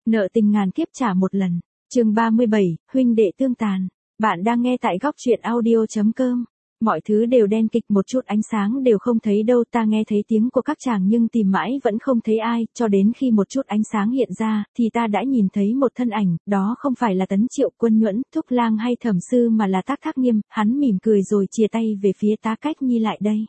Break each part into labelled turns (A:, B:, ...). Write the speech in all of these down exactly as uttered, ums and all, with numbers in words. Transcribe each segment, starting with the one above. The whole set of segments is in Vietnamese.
A: Nợ tình ngàn kiếp trả một lần. Chương ba mươi bảy, huynh đệ tương tàn. Bạn đang nghe tại góc truyện audio chấm com. Mọi thứ đều đen kịch, một chút ánh sáng đều không thấy đâu. Ta nghe thấy tiếng của các chàng nhưng tìm mãi vẫn không thấy ai, cho đến khi một chút ánh sáng hiện ra, thì ta đã nhìn thấy một thân ảnh, đó không phải là Tấn Triệu, Quân Nhuẫn, Thúc Lang hay Thẩm Sư mà là Tác Thác Nghiêm. Hắn mỉm cười rồi chìa tay về phía Tá Cách Nhi, lại đây.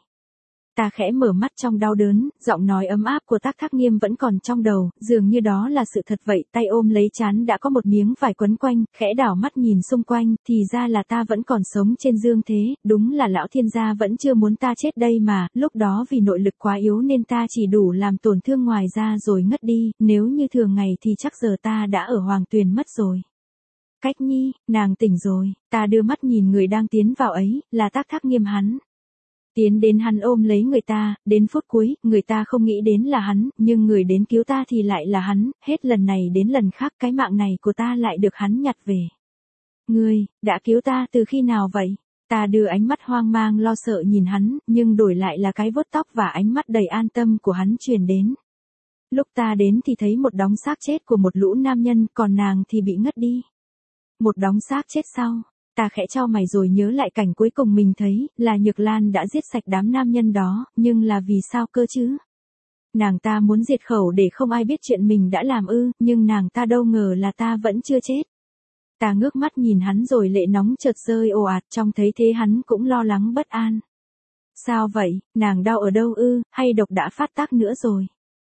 A: Ta khẽ mở mắt trong đau đớn, giọng nói ấm áp của Tác Thác Nghiêm vẫn còn trong đầu, dường như đó là sự thật vậy. Tay ôm lấy trán đã có một miếng vải quấn quanh, khẽ đảo mắt nhìn xung quanh, thì ra là ta vẫn còn sống trên dương thế, đúng là lão thiên gia vẫn chưa muốn ta chết đây mà. Lúc đó vì nội lực quá yếu nên ta chỉ đủ làm tổn thương ngoài da rồi ngất đi, nếu như thường ngày thì chắc giờ ta đã ở Hoàng Tuyền mất rồi. Cách Nhi, nàng tỉnh rồi. Ta đưa mắt nhìn người đang tiến vào ấy, là Tác Thác Nghiêm. Hắn tiến đến, hắn ôm lấy người ta, đến phút cuối, người ta không nghĩ đến là hắn, nhưng người đến cứu ta thì lại là hắn, hết lần này đến lần khác cái mạng này của ta lại được hắn nhặt về. Ngươi, đã cứu ta từ khi nào vậy? Ta đưa ánh mắt hoang mang lo sợ nhìn hắn, nhưng đổi lại là cái vuốt tóc và ánh mắt đầy an tâm của hắn truyền đến. Lúc ta đến thì thấy một đống xác chết của một lũ nam nhân, còn nàng thì bị ngất đi. Một đống xác chết sau. Ta khẽ chau mày rồi nhớ lại cảnh cuối cùng mình thấy, là Nhược Lan đã giết sạch đám nam nhân đó, nhưng là vì sao cơ chứ? Nàng ta muốn diệt khẩu để không ai biết chuyện mình đã làm ư, nhưng nàng ta đâu ngờ là ta vẫn chưa chết. Ta ngước mắt nhìn hắn rồi lệ nóng chợt rơi ồ ạt, trông thấy thế hắn cũng lo lắng bất an. Sao vậy, nàng đau ở đâu ư, hay độc đã phát tác nữa rồi?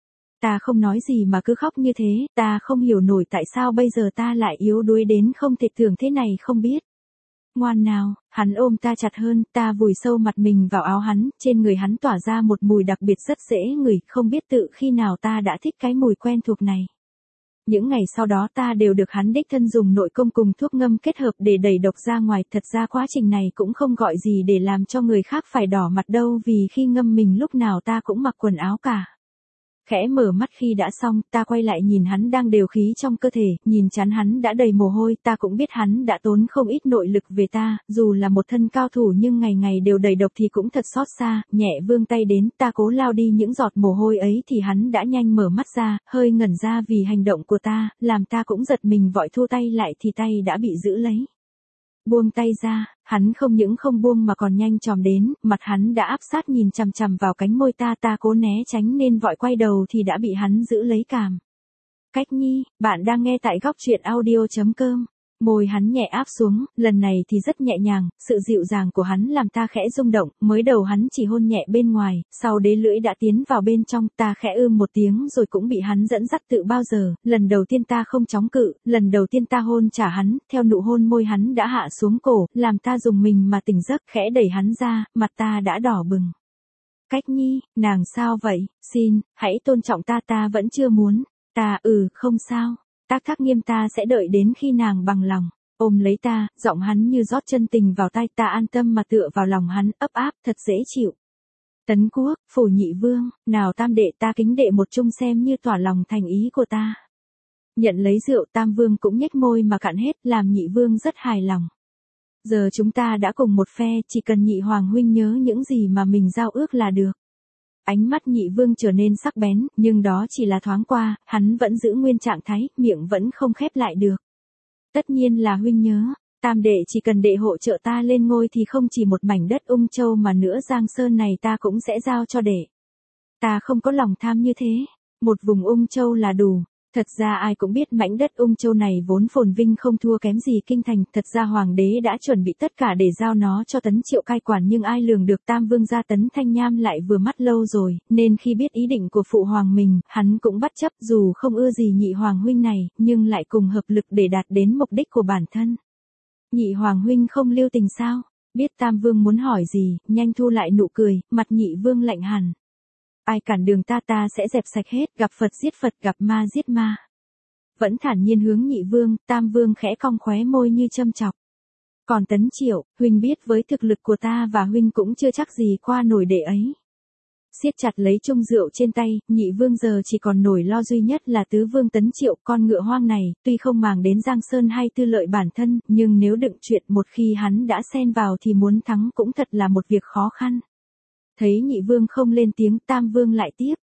A: Ta không nói gì mà cứ khóc như thế, ta không hiểu nổi tại sao bây giờ ta lại yếu đuối đến không thể tưởng thế này không biết. Ngoan nào, hắn ôm ta chặt hơn, ta vùi sâu mặt mình vào áo hắn, trên người hắn tỏa ra một mùi đặc biệt rất dễ ngửi, không biết tự khi nào ta đã thích cái mùi quen thuộc này. Những ngày sau đó ta đều được hắn đích thân dùng nội công cùng thuốc ngâm kết hợp để đẩy độc ra ngoài, thật ra quá trình này cũng không gọi gì để làm cho người khác phải đỏ mặt đâu, vì khi ngâm mình lúc nào ta cũng mặc quần áo cả. Khẽ mở mắt khi đã xong, ta quay lại nhìn hắn đang đều khí trong cơ thể, nhìn trán hắn đã đầy mồ hôi, ta cũng biết hắn đã tốn không ít nội lực về ta, dù là một thân cao thủ nhưng ngày ngày đều đầy độc thì cũng thật xót xa, nhẹ vươn tay đến, ta cố lao đi những giọt mồ hôi ấy thì hắn đã nhanh mở mắt ra, hơi ngẩn ra vì hành động của ta, làm ta cũng giật mình vội thu tay lại thì tay đã bị giữ lấy. Buông tay ra, hắn không những không buông mà còn nhanh chòm đến, mặt hắn đã áp sát nhìn chằm chằm vào cánh môi ta, ta cố né tránh nên vội quay đầu thì đã bị hắn giữ lấy cằm. Cách Nhi, bạn đang nghe tại góc truyện audio chấm com. Môi hắn nhẹ áp xuống, lần này thì rất nhẹ nhàng, sự dịu dàng của hắn làm ta khẽ rung động, mới đầu hắn chỉ hôn nhẹ bên ngoài, sau đế lưỡi đã tiến vào bên trong, ta khẽ ưm một tiếng rồi cũng bị hắn dẫn dắt tự bao giờ, lần đầu tiên ta không chống cự, lần đầu tiên ta hôn trả hắn, theo nụ hôn môi hắn đã hạ xuống cổ, làm ta dùng mình mà tỉnh giấc, khẽ đẩy hắn ra, mặt ta đã đỏ bừng. Cách Nhi, nàng sao vậy, xin, hãy tôn trọng ta, ta vẫn chưa muốn, ta, ừ, không sao. Tác Thác Nghiêm, ta sẽ đợi đến khi nàng bằng lòng, ôm lấy ta, giọng hắn như rót chân tình vào tai, ta an tâm mà tựa vào lòng hắn, ấp áp, thật dễ chịu. Tấn Quốc, Phổ Nhị Vương, nào tam đệ, ta kính đệ một chung xem như tỏ lòng thành ý của ta. Nhận lấy rượu, Tam Vương cũng nhếch môi mà cạn hết, làm Nhị Vương rất hài lòng. Giờ chúng ta đã cùng một phe, chỉ cần Nhị Hoàng huynh nhớ những gì mà mình giao ước là được. Ánh mắt Nhị Vương trở nên sắc bén, nhưng đó chỉ là thoáng qua, hắn vẫn giữ nguyên trạng thái, miệng vẫn không khép lại được. Tất nhiên là huynh nhớ, tam đệ chỉ cần đệ hộ trợ ta lên ngôi thì không chỉ một mảnh đất Ung Châu mà nữa Giang Sơn này ta cũng sẽ giao cho đệ. Ta không có lòng tham như thế, một vùng Ung Châu là đủ. Thật ra ai cũng biết mảnh đất Ung Châu này vốn phồn vinh không thua kém gì kinh thành, thật ra hoàng đế đã chuẩn bị tất cả để giao nó cho Tấn Triệu cai quản, nhưng ai lường được Tam Vương gia Tấn Thanh Nham lại vừa mắt lâu rồi, nên khi biết ý định của phụ hoàng mình, hắn cũng bất chấp, dù không ưa gì Nhị Hoàng huynh này, nhưng lại cùng hợp lực để đạt đến mục đích của bản thân. Nhị Hoàng huynh không lưu tình sao? Biết Tam Vương muốn hỏi gì, nhanh thu lại nụ cười, mặt Nhị Vương lạnh hẳn. Ai cản đường ta ta sẽ dẹp sạch hết, gặp Phật giết Phật, gặp ma giết ma. Vẫn thản nhiên hướng Nhị Vương, Tam Vương khẽ cong khóe môi như châm chọc. Còn Tấn Triệu, huynh biết với thực lực của ta và huynh cũng chưa chắc gì qua nổi đệ ấy. Siết chặt lấy chung rượu trên tay, Nhị Vương giờ chỉ còn nổi lo duy nhất là Tứ Vương Tấn Triệu, con ngựa hoang này, tuy không màng đến Giang Sơn hay tư lợi bản thân, nhưng nếu đựng chuyện một khi hắn đã xen vào thì muốn thắng cũng thật là một việc khó khăn. Thấy Nhị Vương không lên tiếng, Tam Vương lại tiếp,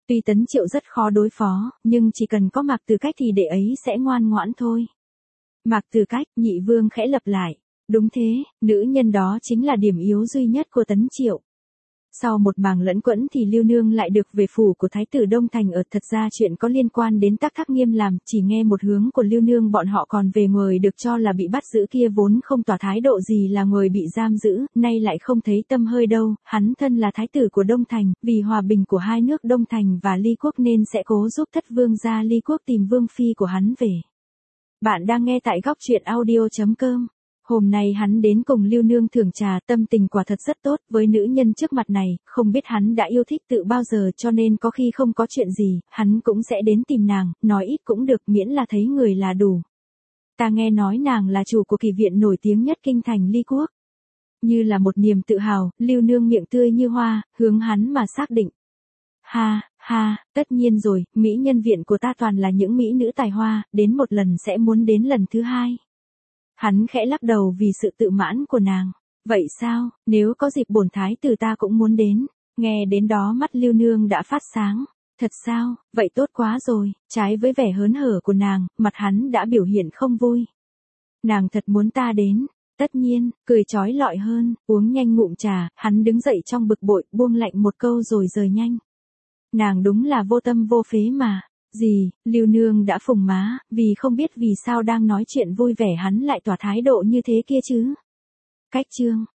A: Tuy Tấn Triệu rất khó đối phó, nhưng chỉ cần có Mạc Từ Cách thì đệ ấy sẽ ngoan ngoãn thôi. Mạc Từ Cách, Nhị Vương khẽ lặp lại. Đúng thế, nữ nhân đó chính là điểm yếu duy nhất của Tấn Triệu. Sau một màng lẫn quẫn thì Lưu Nương lại được về phủ của Thái tử Đông Thành ở. Thật ra chuyện có liên quan đến Tắc Thác Nghiêm làm, chỉ nghe một hướng của Lưu Nương bọn họ còn về người được cho là bị bắt giữ kia vốn không tỏ thái độ gì là người bị giam giữ, nay lại không thấy tâm hơi đâu, hắn thân là Thái tử của Đông Thành, vì hòa bình của hai nước Đông Thành và Ly Quốc nên sẽ cố giúp thất vương gia Ly Quốc tìm vương phi của hắn về. Bạn đang nghe tại góc truyện audio chấm com. Hôm nay hắn đến cùng Lưu Nương thưởng trà, tâm tình quả thật rất tốt với nữ nhân trước mặt này, không biết hắn đã yêu thích tự bao giờ cho nên có khi không có chuyện gì, hắn cũng sẽ đến tìm nàng, nói ít cũng được miễn là thấy người là đủ. Ta nghe nói nàng là chủ của kỳ viện nổi tiếng nhất kinh thành Ly Quốc. Như là một niềm tự hào, Lưu Nương miệng tươi như hoa, hướng hắn mà xác định. Ha, ha, tất nhiên rồi, mỹ nhân viện của ta toàn là những mỹ nữ tài hoa, đến một lần sẽ muốn đến lần thứ hai. Hắn khẽ lắc đầu vì sự tự mãn của nàng. Vậy sao, nếu có dịp bổn thái tử ta cũng muốn đến. Nghe đến đó mắt Lưu Nương đã phát sáng. Thật sao, vậy tốt quá rồi. Trái với vẻ hớn hở của nàng, mặt hắn đã biểu hiện không vui. Nàng thật muốn ta đến. Tất nhiên, cười chói lọi hơn, uống nhanh ngụm trà, hắn đứng dậy trong bực bội, buông lạnh một câu rồi rời nhanh. Nàng đúng là vô tâm vô phế mà. Gì, Lưu Nương đã phùng má, vì không biết vì sao đang nói chuyện vui vẻ hắn lại tỏ thái độ như thế kia chứ. Cách chương